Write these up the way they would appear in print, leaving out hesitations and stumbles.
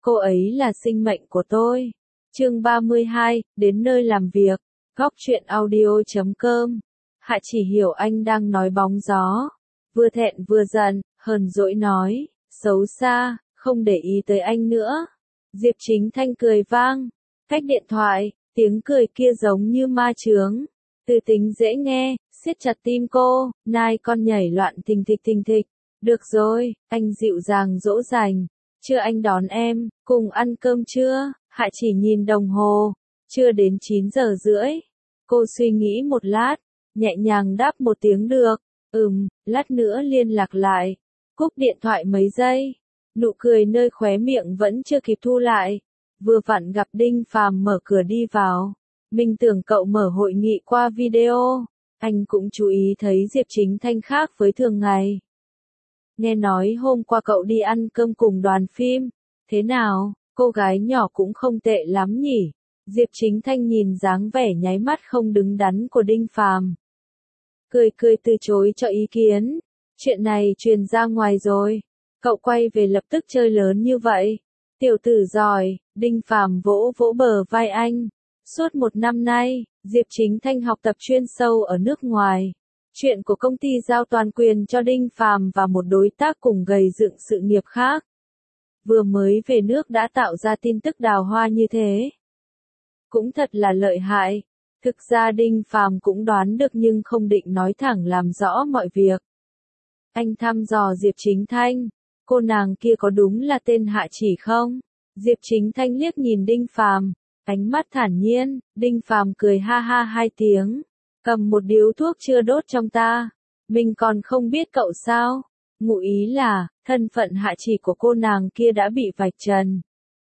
Cô ấy là sinh mệnh của tôi. Chương 32, đến nơi làm việc. Góc truyện audio.com. Hạ chỉ hiểu anh đang nói bóng gió. Vừa thẹn vừa giận, hờn dỗi nói, xấu xa, không để ý tới anh nữa. Diệp Chính Thanh cười vang. Cách điện thoại, tiếng cười kia giống như ma chướng. Từ tính dễ nghe, siết chặt tim cô, nai con nhảy loạn thình thịch. Được rồi, anh dịu dàng dỗ dành. Chưa anh đón em, cùng ăn cơm chưa? Hạ chỉ nhìn đồng hồ. Chưa đến 9 giờ rưỡi. Cô suy nghĩ một lát, nhẹ nhàng đáp một tiếng được. Lát nữa liên lạc lại. Cúp điện thoại mấy giây. Nụ cười nơi khóe miệng vẫn chưa kịp thu lại. Vừa vặn gặp Đinh Phàm mở cửa đi vào. Mình tưởng cậu mở hội nghị qua video. Anh cũng chú ý thấy Diệp Chính Thanh khác với thường ngày. Nghe nói hôm qua cậu đi ăn cơm cùng đoàn phim. Thế nào, cô gái nhỏ cũng không tệ lắm nhỉ? Diệp Chính Thanh nhìn dáng vẻ nháy mắt không đứng đắn của Đinh Phàm. Cười từ chối cho ý kiến. Chuyện này truyền ra ngoài rồi. Cậu quay về lập tức chơi lớn như vậy. Tiểu tử giỏi, Đinh Phàm vỗ vỗ bờ vai anh. Suốt 1 năm nay, Diệp Chính Thanh học tập chuyên sâu ở nước ngoài. Chuyện của công ty giao toàn quyền cho Đinh Phàm và một đối tác cùng gầy dựng sự nghiệp khác. Vừa mới về nước đã tạo ra tin tức đào hoa như thế. Cũng thật là lợi hại. Thực ra Đinh Phàm cũng đoán được nhưng không định nói thẳng làm rõ mọi việc. Anh thăm dò Diệp Chính Thanh. Cô nàng kia có đúng là tên Hạ Chỉ không? Diệp Chính Thanh liếc nhìn Đinh Phàm, ánh mắt thản nhiên. Đinh Phàm cười ha ha 2 tiếng. Cầm một điếu thuốc chưa đốt trong ta. Mình còn không biết cậu sao? Ngụ ý là, thân phận Hạ Chỉ của cô nàng kia đã bị vạch trần.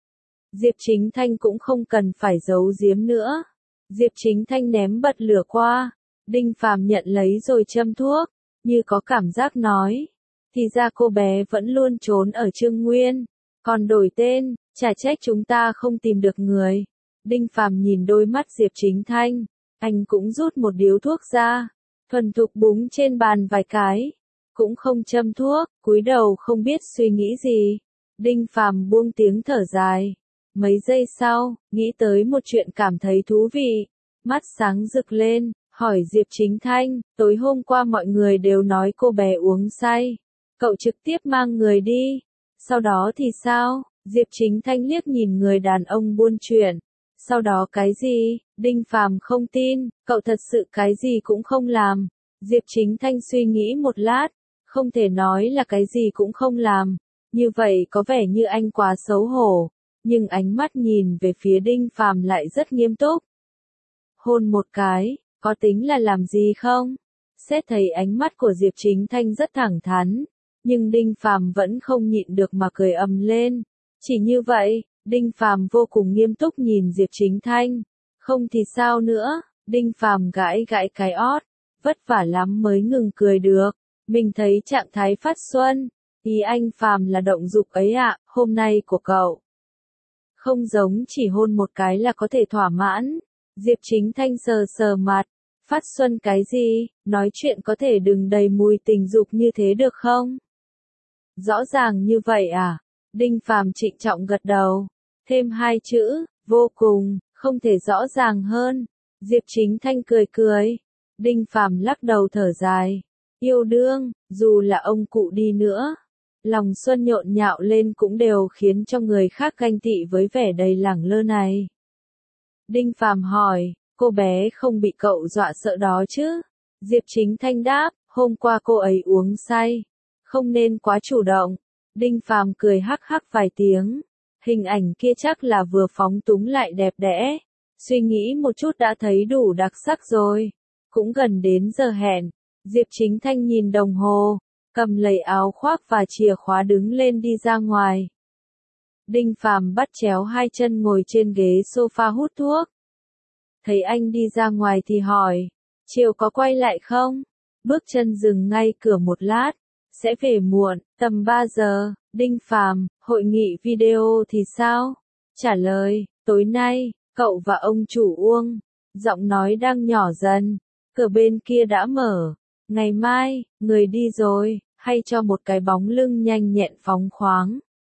Diệp Chính Thanh cũng không cần phải giấu giếm nữa. Diệp Chính Thanh ném bật lửa qua. Đinh Phàm nhận lấy rồi châm thuốc, như có cảm giác nói. Thì ra cô bé vẫn luôn trốn ở Trương Nguyên. Còn đổi tên, chả trách chúng ta không tìm được người. Đinh Phàm nhìn đôi mắt Diệp Chính Thanh. Anh cũng rút một điếu thuốc ra. Thuần thục búng trên bàn vài cái. Cũng không châm thuốc, cúi đầu không biết suy nghĩ gì. Đinh Phàm buông tiếng thở dài. Mấy giây sau, nghĩ tới một chuyện cảm thấy thú vị. Mắt sáng rực lên, hỏi Diệp Chính Thanh, tối hôm qua mọi người đều nói cô bé uống say. Cậu trực tiếp mang người đi. Sau đó thì sao? Diệp Chính Thanh liếc nhìn người đàn ông buôn chuyện. Sau đó cái gì? Đinh Phàm không tin, cậu thật sự cái gì cũng không làm. Diệp Chính Thanh suy nghĩ một lát, không thể nói là cái gì cũng không làm. Như vậy có vẻ như anh quá xấu hổ, nhưng ánh mắt nhìn về phía Đinh Phàm lại rất nghiêm túc. Hôn một cái, có tính là làm gì không? Xét thấy ánh mắt của Diệp Chính Thanh rất thẳng thắn, nhưng Đinh Phàm vẫn không nhịn được mà cười ầm lên. Chỉ như vậy, Đinh Phàm vô cùng nghiêm túc nhìn Diệp Chính Thanh. Không thì sao nữa? Đinh Phàm gãi cái ót, vất vả lắm mới ngừng cười được. Mình thấy trạng thái phát xuân. Ý anh Phàm là động dục ấy ạ, hôm nay của cậu. Không giống chỉ hôn một cái là có thể thỏa mãn. Diệp Chính Thanh sờ mặt. Phát xuân cái gì? Nói chuyện có thể đừng đầy mùi tình dục như thế được không? Rõ ràng như vậy à? Đinh Phàm trịnh trọng gật đầu. Thêm 2 chữ, vô cùng, không thể rõ ràng hơn. Diệp Chính Thanh cười. Đinh Phàm lắc đầu thở dài. Yêu đương, dù là ông cụ đi nữa. Lòng xuân nhộn nhạo lên cũng đều khiến cho người khác ganh tị với vẻ đầy lẳng lơ này. Đinh Phàm hỏi, cô bé không bị cậu dọa sợ đó chứ? Diệp Chính Thanh đáp, hôm qua cô ấy uống say. Không nên quá chủ động. Đinh Phàm cười hắc hắc vài tiếng. Hình ảnh kia chắc là vừa phóng túng lại đẹp đẽ. Suy nghĩ một chút đã thấy đủ đặc sắc rồi. Cũng gần đến giờ hẹn. Diệp Chính Thanh nhìn đồng hồ, cầm lấy áo khoác và chìa khóa đứng lên đi ra ngoài. Đinh Phàm bắt chéo 2 chân ngồi trên ghế sofa hút thuốc. Thấy anh đi ra ngoài thì hỏi, chiều có quay lại không? Bước chân dừng ngay cửa một lát, sẽ về muộn, tầm 3 giờ. Đinh Phàm, hội nghị video thì sao? Trả lời, tối nay, cậu và ông chủ Uông. Giọng nói đang nhỏ dần, cửa bên kia đã mở. Ngày mai, người đi rồi, hay cho một cái bóng lưng nhanh nhẹn phóng khoáng.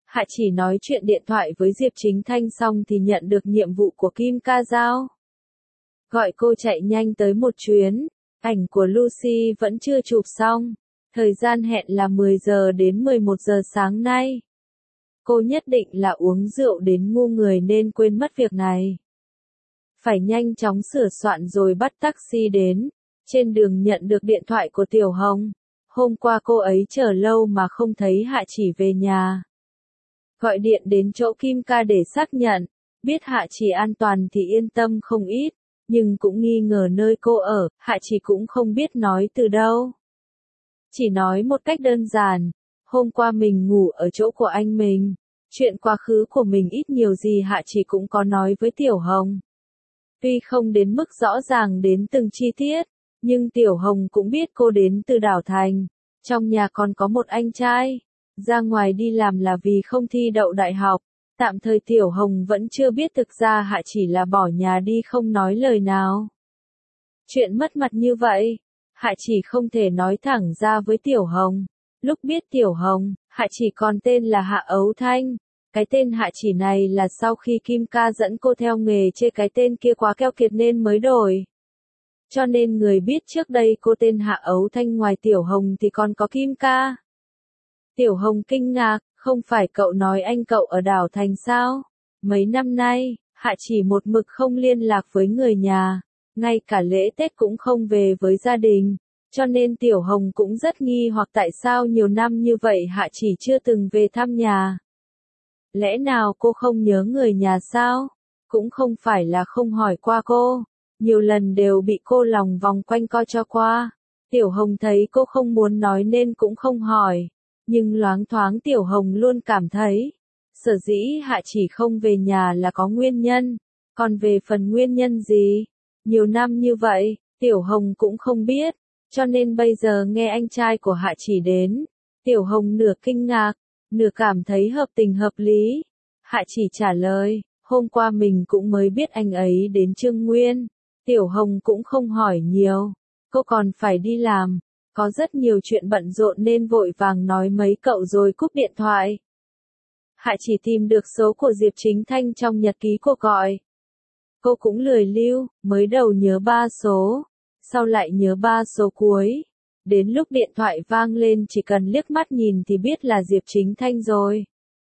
Hạ Chỉ nói chuyện điện thoại với Diệp Chính Thanh xong thì nhận được nhiệm vụ của Kim Ca giao. Gọi cô chạy nhanh tới một chuyến, ảnh của Lucy vẫn chưa chụp xong, thời gian hẹn là 10 giờ đến 11 giờ sáng nay. Cô nhất định là uống rượu đến ngu người nên quên mất việc này. Phải nhanh chóng sửa soạn rồi bắt taxi đến, trên đường nhận được điện thoại của Tiểu Hồng. Hôm qua cô ấy chờ lâu mà không thấy Hạ Chỉ về nhà. Gọi điện đến chỗ Kim Ca để xác nhận, biết Hạ Chỉ an toàn thì yên tâm không ít, nhưng cũng nghi ngờ nơi cô ở, Hạ Chỉ cũng không biết nói từ đâu. Chỉ nói một cách đơn giản, hôm qua mình ngủ ở chỗ của anh mình, chuyện quá khứ của mình ít nhiều gì Hạ Chỉ cũng có nói với Tiểu Hồng. Tuy không đến mức rõ ràng đến từng chi tiết, nhưng Tiểu Hồng cũng biết cô đến từ Đảo Thành, trong nhà còn có một anh trai, ra ngoài đi làm là vì không thi đậu đại học. Tạm thời Tiểu Hồng vẫn chưa biết thực ra Hạ Chỉ là bỏ nhà đi không nói lời nào. Chuyện mất mặt như vậy, Hạ Chỉ không thể nói thẳng ra với Tiểu Hồng. Lúc biết Tiểu Hồng, Hạ Chỉ còn tên là Hạ Ấu Thanh. Cái tên Hạ Chỉ này là sau khi Kim Ca dẫn cô theo nghề chê cái tên kia quá keo kiệt nên mới đổi. Cho nên người biết trước đây cô tên Hạ Ấu Thanh ngoài Tiểu Hồng thì còn có Kim Ca. Tiểu Hồng kinh ngạc, không phải cậu nói anh cậu ở Đảo Thành sao? Mấy năm nay, Hạ Chỉ một mực không liên lạc với người nhà, ngay cả lễ Tết cũng không về với gia đình, cho nên Tiểu Hồng cũng rất nghi hoặc tại sao nhiều năm như vậy Hạ Chỉ chưa từng về thăm nhà. Lẽ nào cô không nhớ người nhà sao? Cũng không phải là không hỏi qua cô, nhiều lần đều bị cô lòng vòng quanh co cho qua. Tiểu Hồng thấy cô không muốn nói nên cũng không hỏi. Nhưng loáng thoáng Tiểu Hồng luôn cảm thấy, sở dĩ Hạ Chỉ không về nhà là có nguyên nhân, còn về phần nguyên nhân gì, nhiều năm như vậy, Tiểu Hồng cũng không biết, cho nên bây giờ nghe anh trai của Hạ Chỉ đến, Tiểu Hồng nửa kinh ngạc, nửa cảm thấy hợp tình hợp lý. Hạ Chỉ trả lời, hôm qua mình cũng mới biết anh ấy đến Trương Nguyên, Tiểu Hồng cũng không hỏi nhiều, cô còn phải đi làm. Có rất nhiều chuyện bận rộn nên vội vàng nói mấy cậu rồi cúp điện thoại. Hạ Chỉ tìm được số của Diệp Chính Thanh trong nhật ký cuộc gọi. Cô cũng lười lưu, mới đầu nhớ 3 số, sau lại nhớ 3 số cuối. Đến lúc điện thoại vang lên chỉ cần liếc mắt nhìn thì biết là Diệp Chính Thanh rồi.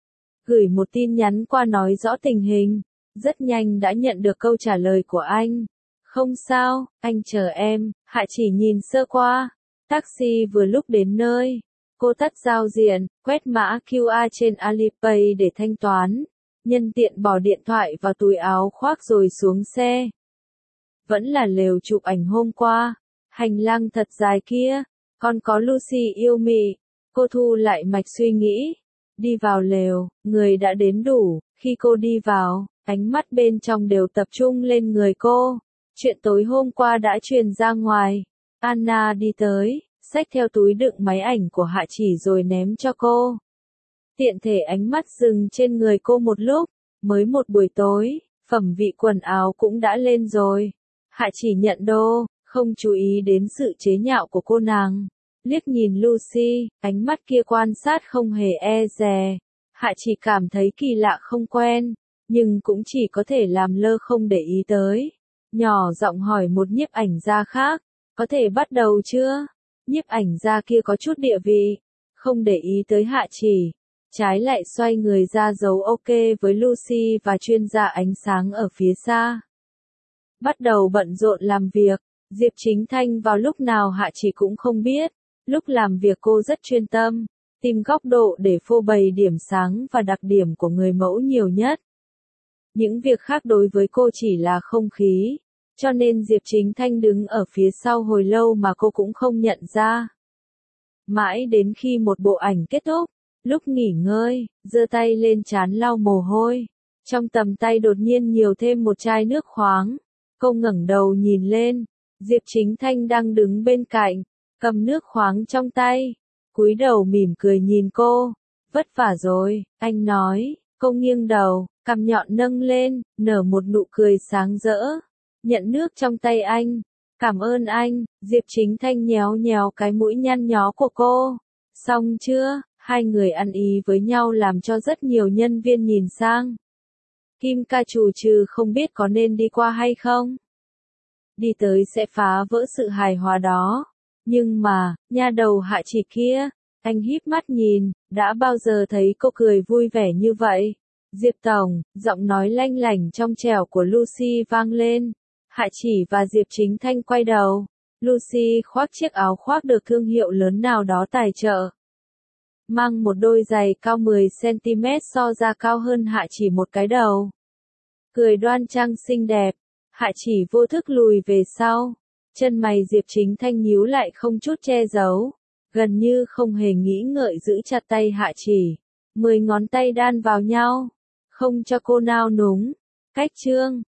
Gửi một tin nhắn qua nói rõ tình hình, rất nhanh đã nhận được câu trả lời của anh. Không sao, anh chờ em, Hạ Chỉ nhìn sơ qua. Taxi vừa lúc đến nơi, cô tắt giao diện, quét mã QR trên Alipay để thanh toán, nhân tiện bỏ điện thoại vào túi áo khoác rồi xuống xe. Vẫn là lều chụp ảnh hôm qua, hành lang thật dài kia, còn có Lucy yêu mị, cô thu lại mạch suy nghĩ, đi vào lều, người đã đến đủ, khi cô đi vào, ánh mắt bên trong đều tập trung lên người cô, chuyện tối hôm qua đã truyền ra ngoài. Anna đi tới, xách theo túi đựng máy ảnh của Hạ Chỉ rồi ném cho cô. Tiện thể ánh mắt dừng trên người cô một lúc, mới một buổi tối, phẩm vị quần áo cũng đã lên rồi. Hạ Chỉ nhận đô, không chú ý đến sự chế nhạo của cô nàng. Liếc nhìn Lucy, ánh mắt kia quan sát không hề e dè. Hạ Chỉ cảm thấy kỳ lạ không quen, nhưng cũng chỉ có thể làm lơ không để ý tới. Nhỏ giọng hỏi một nhiếp ảnh gia khác. Có thể bắt đầu chưa? Nhiếp ảnh gia kia có chút địa vị, không để ý tới Hạ Chỉ, trái lại xoay người ra dấu ok với Lucy và chuyên gia ánh sáng ở phía xa. Bắt đầu bận rộn làm việc, Diệp Chính Thanh vào lúc nào Hạ Chỉ cũng không biết, lúc làm việc cô rất chuyên tâm, tìm góc độ để phô bày điểm sáng và đặc điểm của người mẫu nhiều nhất. Những việc khác đối với cô chỉ là không khí. Cho nên Diệp Chính Thanh đứng ở phía sau hồi lâu mà cô cũng không nhận ra. Mãi đến khi một bộ ảnh kết thúc, lúc nghỉ ngơi, giơ tay lên trán lau mồ hôi. Trong tầm tay đột nhiên nhiều thêm một chai nước khoáng. Cô ngẩng đầu nhìn lên, Diệp Chính Thanh đang đứng bên cạnh, cầm nước khoáng trong tay, cúi đầu mỉm cười nhìn cô. Vất vả rồi, anh nói. Cô nghiêng đầu, cằm nhọn nâng lên, nở một nụ cười sáng rỡ. Nhận nước trong tay anh. Cảm ơn anh, Diệp Chính Thanh nhéo nhéo cái mũi nhăn nhó của cô. Xong chưa? Hai người ăn ý với nhau làm cho rất nhiều nhân viên nhìn sang. Kim ca chù trừ không biết có nên đi qua hay không. Đi tới sẽ phá vỡ sự hài hòa đó. Nhưng mà, nha đầu Hạ Chỉ kia, anh híp mắt nhìn, đã bao giờ thấy cô cười vui vẻ như vậy? Diệp Tổng, giọng nói lanh lảnh trong trẻo của Lucy vang lên. Hạ Chỉ và Diệp Chính Thanh quay đầu. Lucy khoác chiếc áo khoác được thương hiệu lớn nào đó tài trợ. Mang một đôi giày cao 10cm so ra cao hơn Hạ Chỉ một cái đầu. Cười đoan trang xinh đẹp. Hạ Chỉ vô thức lùi về sau. Chân mày Diệp Chính Thanh nhíu lại không chút che giấu. Gần như không hề nghĩ ngợi giữ chặt tay Hạ Chỉ. 10 ngón tay đan vào nhau. Không cho cô nao núng. Cách chương.